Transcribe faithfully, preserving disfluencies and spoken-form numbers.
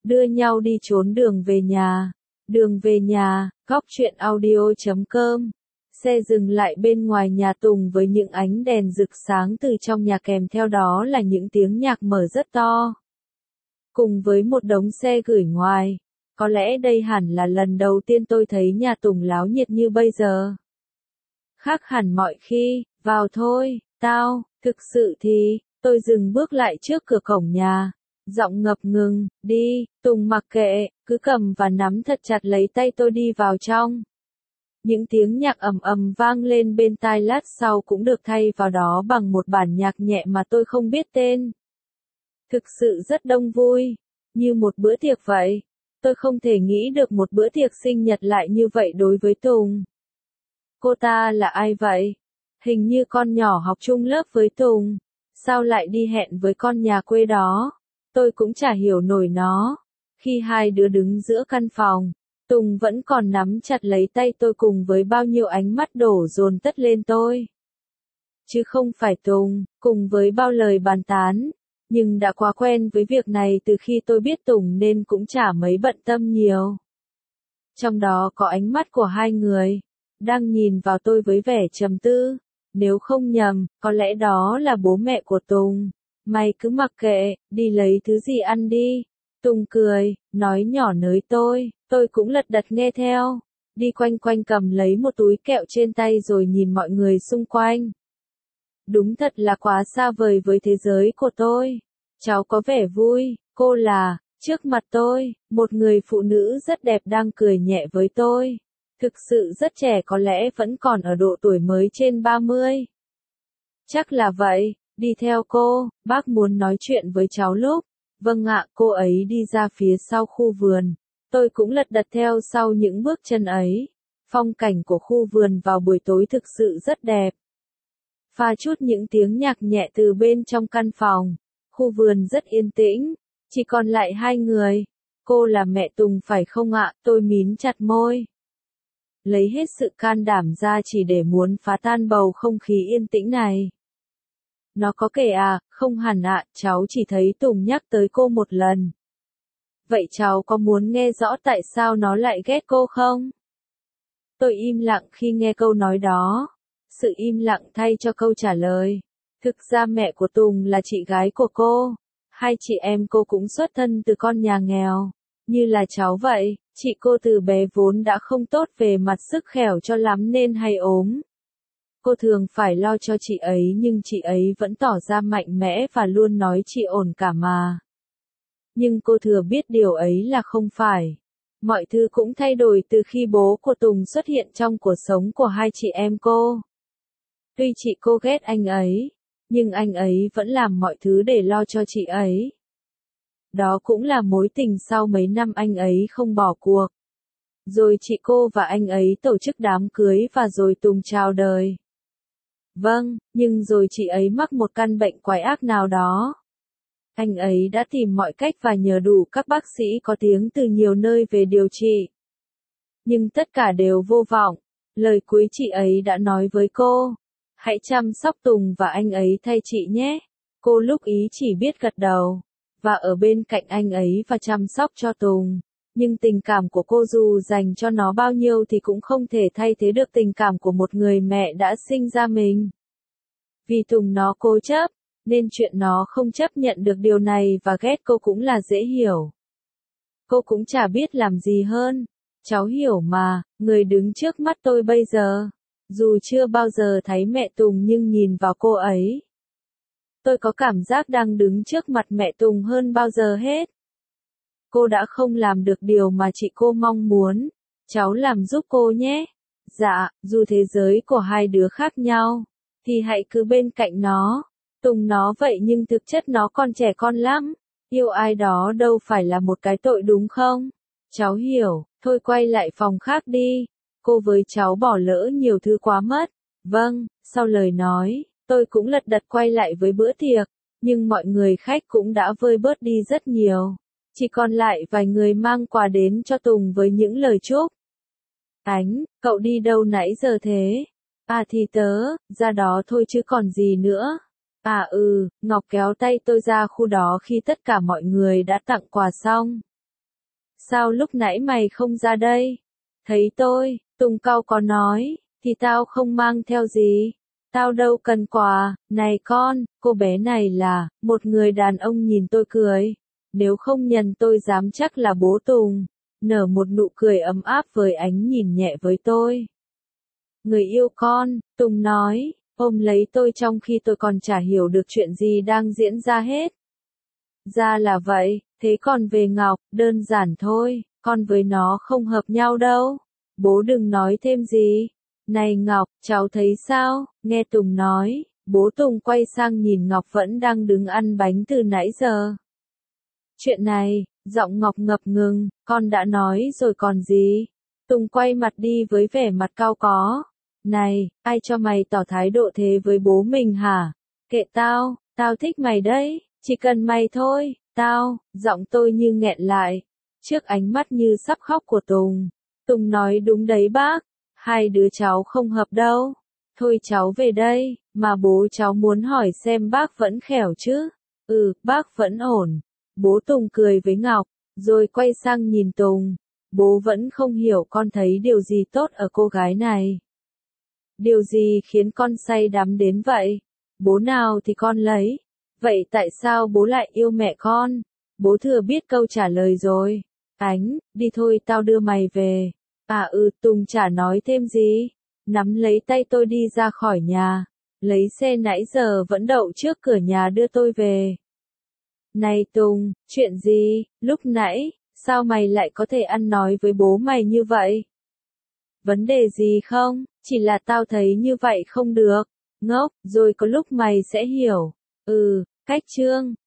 đưa nhau đi trốn đường về nhà. Đường về nhà, góc truyện audio chấm com. Xe dừng lại bên ngoài nhà Tùng với những ánh đèn rực sáng từ trong nhà, kèm theo đó là những tiếng nhạc mở rất to. Cùng với một đống xe gửi ngoài. Có lẽ đây hẳn là lần đầu tiên tôi thấy nhà Tùng náo nhiệt như bây giờ. Khác hẳn mọi khi, vào thôi, tao, thực sự thì, tôi dừng bước lại trước cửa cổng nhà. Giọng ngập ngừng, đi, Tùng mặc kệ, cứ cầm và nắm thật chặt lấy tay tôi đi vào trong. Những tiếng nhạc ầm ầm vang lên bên tai, lát sau cũng được thay vào đó bằng một bản nhạc nhẹ mà tôi không biết tên. Thực sự rất đông vui, như một bữa tiệc vậy. Tôi không thể nghĩ được một bữa tiệc sinh nhật lại như vậy đối với Tùng. Cô ta là ai vậy? Hình như con nhỏ học chung lớp với Tùng. Sao lại đi hẹn với con nhà quê đó? Tôi cũng chả hiểu nổi nó. Khi hai đứa đứng giữa căn phòng, Tùng vẫn còn nắm chặt lấy tay tôi cùng với bao nhiêu ánh mắt đổ dồn tất lên tôi. Chứ không phải Tùng, cùng với bao lời bàn tán. Nhưng đã quá quen với việc này từ khi tôi biết Tùng nên cũng chả mấy bận tâm nhiều. Trong đó có ánh mắt của hai người, đang nhìn vào tôi với vẻ trầm tư. Nếu không nhầm, có lẽ đó là bố mẹ của Tùng. Mày cứ mặc kệ, đi lấy thứ gì ăn đi. Tùng cười, nói nhỏ nới tôi, tôi cũng lật đật nghe theo. Đi quanh quanh cầm lấy một túi kẹo trên tay rồi nhìn mọi người xung quanh. Đúng thật là quá xa vời với thế giới của tôi. Cháu có vẻ vui, cô là, trước mặt tôi, một người phụ nữ rất đẹp đang cười nhẹ với tôi. Thực sự rất trẻ, có lẽ vẫn còn ở độ tuổi mới trên ba mươi. Chắc là vậy, đi theo cô, bác muốn nói chuyện với cháu lúc. Vâng ạ, cô ấy đi ra phía sau khu vườn. Tôi cũng lật đật theo sau những bước chân ấy. Phong cảnh của khu vườn vào buổi tối thực sự rất đẹp. Pha chút những tiếng nhạc nhẹ từ bên trong căn phòng. Khu vườn rất yên tĩnh, chỉ còn lại hai người. Cô là mẹ Tùng phải không ạ? Tôi mím chặt môi. Lấy hết sự can đảm ra chỉ để muốn phá tan bầu không khí yên tĩnh này. Nó có kể à? Không hẳn ạ, cháu chỉ thấy Tùng nhắc tới cô một lần. Vậy cháu có muốn nghe rõ tại sao nó lại ghét cô không? Tôi im lặng khi nghe câu nói đó. Sự im lặng thay cho câu trả lời. Thực ra mẹ của Tùng là chị gái của cô. Hai chị em cô cũng xuất thân từ con nhà nghèo. Như là cháu vậy, chị cô từ bé vốn đã không tốt về mặt sức khỏe cho lắm nên hay ốm. Cô thường phải lo cho chị ấy nhưng chị ấy vẫn tỏ ra mạnh mẽ và luôn nói chị ổn cả mà. Nhưng cô thừa biết điều ấy là không phải. Mọi thứ cũng thay đổi từ khi bố của Tùng xuất hiện trong cuộc sống của hai chị em cô. Tuy chị cô ghét anh ấy, nhưng anh ấy vẫn làm mọi thứ để lo cho chị ấy. Đó cũng là mối tình sau mấy năm anh ấy không bỏ cuộc. Rồi chị cô và anh ấy tổ chức đám cưới và rồi Tùng chào đời. Vâng, nhưng rồi chị ấy mắc một căn bệnh quái ác nào đó. Anh ấy đã tìm mọi cách và nhờ đủ các bác sĩ có tiếng từ nhiều nơi về điều trị. Nhưng tất cả đều vô vọng. Lời cuối chị ấy đã nói với cô. Hãy chăm sóc Tùng và anh ấy thay chị nhé. Cô lúc ý chỉ biết gật đầu. Và ở bên cạnh anh ấy và chăm sóc cho Tùng. Nhưng tình cảm của cô dù dành cho nó bao nhiêu thì cũng không thể thay thế được tình cảm của một người mẹ đã sinh ra mình. Vì Tùng nó cố chấp, nên chuyện nó không chấp nhận được điều này và ghét cô cũng là dễ hiểu. Cô cũng chả biết làm gì hơn. Cháu hiểu mà, người đứng trước mắt tôi bây giờ. Dù chưa bao giờ thấy mẹ Tùng nhưng nhìn vào cô ấy. Tôi có cảm giác đang đứng trước mặt mẹ Tùng hơn bao giờ hết. Cô đã không làm được điều mà chị cô mong muốn. Cháu làm giúp cô nhé. Dạ, dù thế giới của hai đứa khác nhau, thì hãy cứ bên cạnh nó. Tùng nó vậy nhưng thực chất nó còn trẻ con lắm. Yêu ai đó đâu phải là một cái tội đúng không? Cháu hiểu, thôi quay lại phòng khác đi. Cô với cháu bỏ lỡ nhiều thứ quá mất. Vâng, sau lời nói, tôi cũng lật đật quay lại với bữa tiệc. Nhưng mọi người khách cũng đã vơi bớt đi rất nhiều. Chỉ còn lại vài người mang quà đến cho Tùng với những lời chúc. Ánh, cậu đi đâu nãy giờ thế? À thì tớ, ra đó thôi chứ còn gì nữa. À ừ, Ngọc kéo tay tôi ra khu đó khi tất cả mọi người đã tặng quà xong. sao lúc nãy mày không ra đây? Thấy tôi, Tùng cau có nói, thì tao không mang theo gì. Tao đâu cần quà, này con, cô bé này là, một người đàn ông nhìn tôi cười. Nếu không nhầm tôi dám chắc là bố Tùng. Nở một nụ cười ấm áp với ánh nhìn nhẹ với tôi. Người yêu con, Tùng nói, ôm lấy tôi trong khi tôi còn chả hiểu được chuyện gì đang diễn ra hết. Ra là vậy, thế còn về Ngọc, đơn giản thôi, con với nó không hợp nhau đâu. Bố đừng nói thêm gì. Này Ngọc, cháu thấy sao? Nghe Tùng nói, bố Tùng quay sang nhìn Ngọc vẫn đang đứng ăn bánh từ nãy giờ. Chuyện này, giọng Ngọc ngập ngừng, con đã nói rồi còn gì? Tùng quay mặt đi với vẻ mặt cau có. Này, ai cho mày tỏ thái độ thế với bố mình hả? Kệ tao, tao thích mày đấy, chỉ cần mày thôi, tao, giọng tôi như nghẹn lại. Trước ánh mắt như sắp khóc của Tùng. Tùng nói đúng đấy bác, hai đứa cháu không hợp đâu. Thôi cháu về đây, mà bố cháu muốn hỏi xem bác vẫn khỏe chứ? Ừ, bác vẫn ổn. Bố Tùng cười với Ngọc, rồi quay sang nhìn Tùng. Bố vẫn không hiểu con thấy điều gì tốt ở cô gái này. Điều gì khiến con say đắm đến vậy? Bố nào thì con lấy. Vậy tại sao bố lại yêu mẹ con? Bố thừa biết câu trả lời rồi. Ánh, đi thôi tao đưa mày về. À ừ, Tùng chả nói thêm gì. Nắm lấy tay tôi đi ra khỏi nhà. Lấy xe nãy giờ vẫn đậu trước cửa nhà đưa tôi về. Này Tùng, chuyện gì? Lúc nãy, sao mày lại có thể ăn nói với bố mày như vậy? Vấn đề gì không? Chỉ là tao thấy như vậy không được. Ngốc, rồi có lúc mày sẽ hiểu. Ừ, cách chương.